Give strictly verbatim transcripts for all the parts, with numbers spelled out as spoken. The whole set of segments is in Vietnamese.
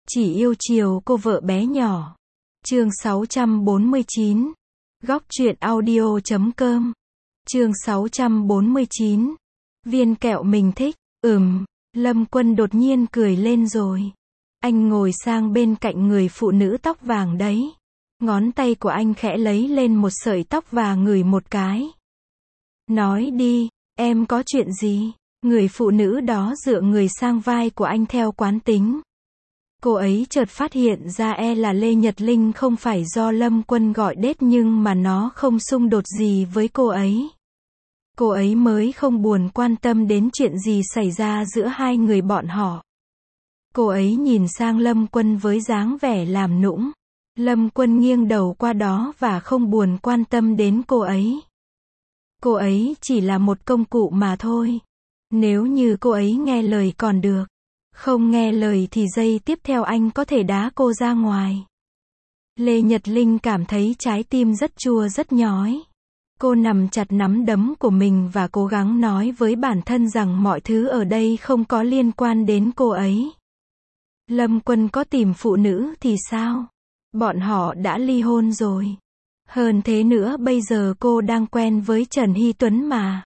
Chỉ yêu chiều cô vợ bé nhỏ. Chương sáu trăm bốn mươi chín. Góc truyện audio chấm com. Chương sáu trăm bốn mươi chín. Viên kẹo mình thích. Ừm, Lâm Quân đột nhiên cười lên rồi. Anh ngồi sang bên cạnh người phụ nữ tóc vàng đấy. Ngón tay của anh khẽ lấy lên một sợi tóc và ngửi một cái. Nói đi, em có chuyện gì? Người phụ nữ đó dựa người sang vai của anh theo quán tính. Cô ấy chợt phát hiện ra e là Lê Nhật Linh không phải do Lâm Quân gọi đết nhưng mà nó không xung đột gì với cô ấy. Cô ấy mới không buồn quan tâm đến chuyện gì xảy ra giữa hai người bọn họ. Cô ấy nhìn sang Lâm Quân với dáng vẻ làm nũng. Lâm Quân nghiêng đầu qua đó và không buồn quan tâm đến cô ấy. Cô ấy chỉ là một công cụ mà thôi. Nếu như cô ấy nghe lời còn được. Không nghe lời thì giây tiếp theo anh có thể đá cô ra ngoài. Lê Nhật Linh cảm thấy trái tim rất chua rất nhói. Cô nằm chặt nắm đấm của mình và cố gắng nói với bản thân rằng mọi thứ ở đây không có liên quan đến cô ấy. Lâm Quân có tìm phụ nữ thì sao? Bọn họ đã ly hôn rồi. Hơn thế nữa bây giờ cô đang quen với Trần Hy Tuấn mà.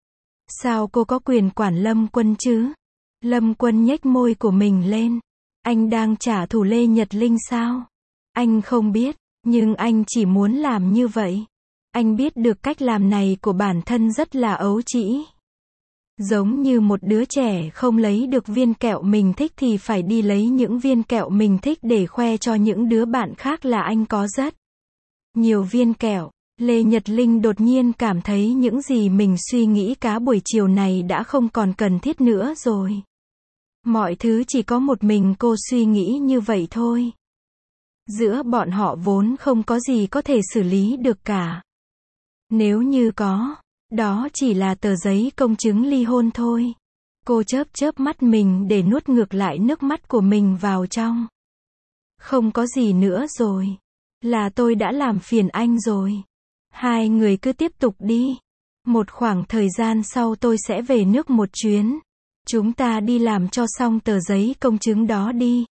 Sao cô có quyền quản Lâm Quân chứ? Lâm Quân nhếch môi của mình lên. Anh đang trả thù Lê Nhật Linh sao? Anh không biết, nhưng anh chỉ muốn làm như vậy. Anh biết được cách làm này của bản thân rất là ấu trĩ. Giống như một đứa trẻ không lấy được viên kẹo mình thích thì phải đi lấy những viên kẹo mình thích để khoe cho những đứa bạn khác là anh có rất nhiều viên kẹo. Lê Nhật Linh đột nhiên cảm thấy những gì mình suy nghĩ cả buổi chiều này đã không còn cần thiết nữa rồi. Mọi thứ chỉ có một mình cô suy nghĩ như vậy thôi. Giữa bọn họ vốn không có gì có thể xử lý được cả. Nếu như có, đó chỉ là tờ giấy công chứng ly hôn thôi. Cô chớp chớp mắt mình để nuốt ngược lại nước mắt của mình vào trong. Không có gì nữa rồi. Là tôi đã làm phiền anh rồi. Hai người cứ tiếp tục đi. Một khoảng thời gian sau tôi sẽ về nước một chuyến. Chúng ta đi làm cho xong tờ giấy công chứng đó đi.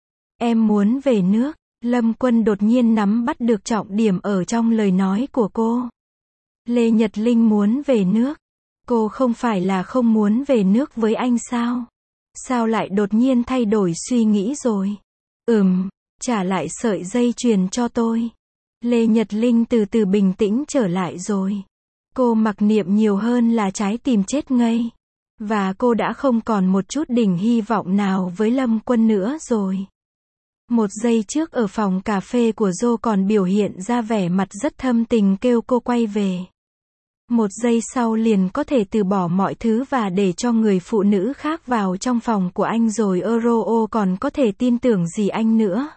Em muốn về nước. Lâm Quân đột nhiên nắm bắt được trọng điểm ở trong lời nói của cô. Lê Nhật Linh muốn về nước. Cô không phải là không muốn về nước với anh sao? Sao lại đột nhiên thay đổi suy nghĩ rồi? Ừm, trả lại sợi dây chuyền cho tôi. Lê Nhật Linh từ từ bình tĩnh trở lại rồi. Cô mặc niệm nhiều hơn là trái tim chết ngây. Và cô đã không còn một chút đỉnh hy vọng nào với Lâm Quân nữa rồi. Một giây trước ở phòng cà phê của Dô còn biểu hiện ra vẻ mặt rất thâm tình kêu cô quay về. Một giây sau liền có thể từ bỏ mọi thứ và để cho người phụ nữ khác vào trong phòng của anh rồi Euro còn có thể tin tưởng gì anh nữa.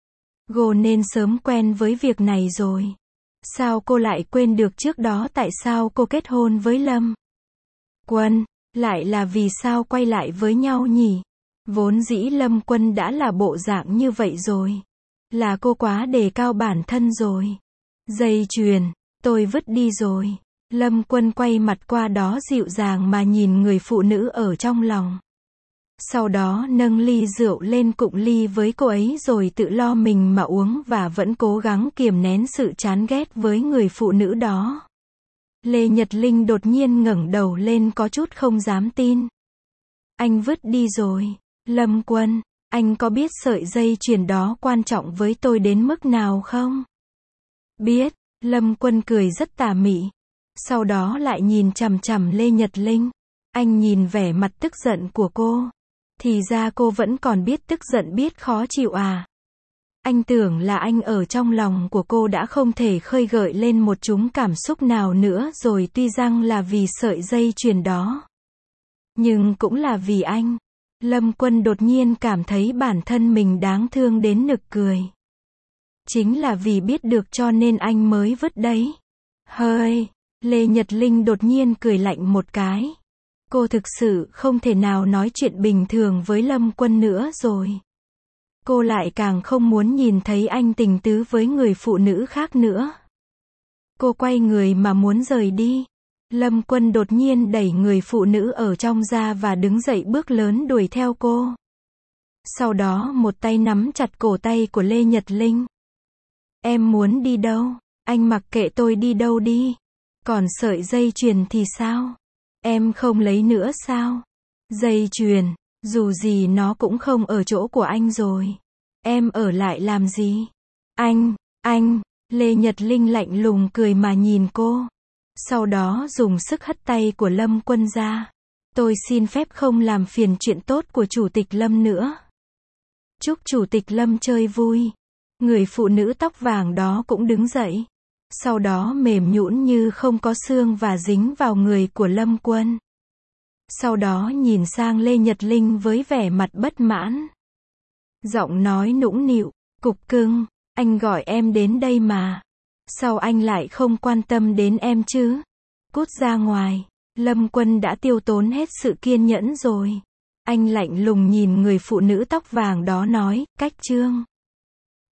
Cô nên sớm quen với việc này rồi. Sao cô lại quên được trước đó tại sao cô kết hôn với Lâm Quân? Lại là vì sao quay lại với nhau nhỉ? Vốn dĩ Lâm Quân đã là bộ dạng như vậy rồi. Là cô quá đề cao bản thân rồi. Dây chuyền, tôi vứt đi rồi. Lâm Quân quay mặt qua đó dịu dàng mà nhìn người phụ nữ ở trong lòng. Sau đó nâng ly rượu lên cụng ly với cô ấy rồi tự lo mình mà uống và vẫn cố gắng kiềm nén sự chán ghét với người phụ nữ đó. Lê Nhật Linh đột nhiên ngẩng đầu lên có chút không dám tin. Anh vứt đi rồi. Lâm Quân, anh có biết sợi dây chuyền đó quan trọng với tôi đến mức nào không? Biết. Lâm Quân cười rất tà mị. Sau đó lại nhìn chằm chằm Lê Nhật Linh. Anh nhìn vẻ mặt tức giận của cô. Thì ra cô vẫn còn biết tức giận biết khó chịu à. Anh tưởng là anh ở trong lòng của cô đã không thể khơi gợi lên một chúng cảm xúc nào nữa rồi tuy rằng là vì sợi dây chuyền đó. Nhưng cũng là vì anh. Lâm Quân đột nhiên cảm thấy bản thân mình đáng thương đến nực cười. Chính là vì biết được cho nên anh mới vứt đấy. Hơi, Lê Nhật Linh đột nhiên cười lạnh một cái. Cô thực sự không thể nào nói chuyện bình thường với Lâm Quân nữa rồi. Cô lại càng không muốn nhìn thấy anh tình tứ với người phụ nữ khác nữa. Cô quay người mà muốn rời đi. Lâm Quân đột nhiên đẩy người phụ nữ ở trong ra và đứng dậy bước lớn đuổi theo cô. Sau đó một tay nắm chặt cổ tay của Lê Nhật Linh. Em muốn đi đâu? Anh mặc kệ tôi đi đâu đi. Còn sợi dây chuyền thì sao? Em không lấy nữa sao? Dây chuyền, dù gì nó cũng không ở chỗ của anh rồi. Em ở lại làm gì? Anh, anh, Lê Nhật Linh lạnh lùng cười mà nhìn cô. Sau đó dùng sức hất tay của Lâm Quân ra. Tôi xin phép không làm phiền chuyện tốt của Chủ tịch Lâm nữa. Chúc Chủ tịch Lâm chơi vui. Người phụ nữ tóc vàng đó cũng đứng dậy. Sau đó mềm nhũn như không có xương và dính vào người của Lâm Quân. Sau đó nhìn sang Lê Nhật Linh với vẻ mặt bất mãn. Giọng nói nũng nịu, cục cưng, anh gọi em đến đây mà. Sao anh lại không quan tâm đến em chứ? Cút ra ngoài. Lâm Quân đã tiêu tốn hết sự kiên nhẫn rồi. Anh lạnh lùng nhìn người phụ nữ tóc vàng đó nói, Cách Trương.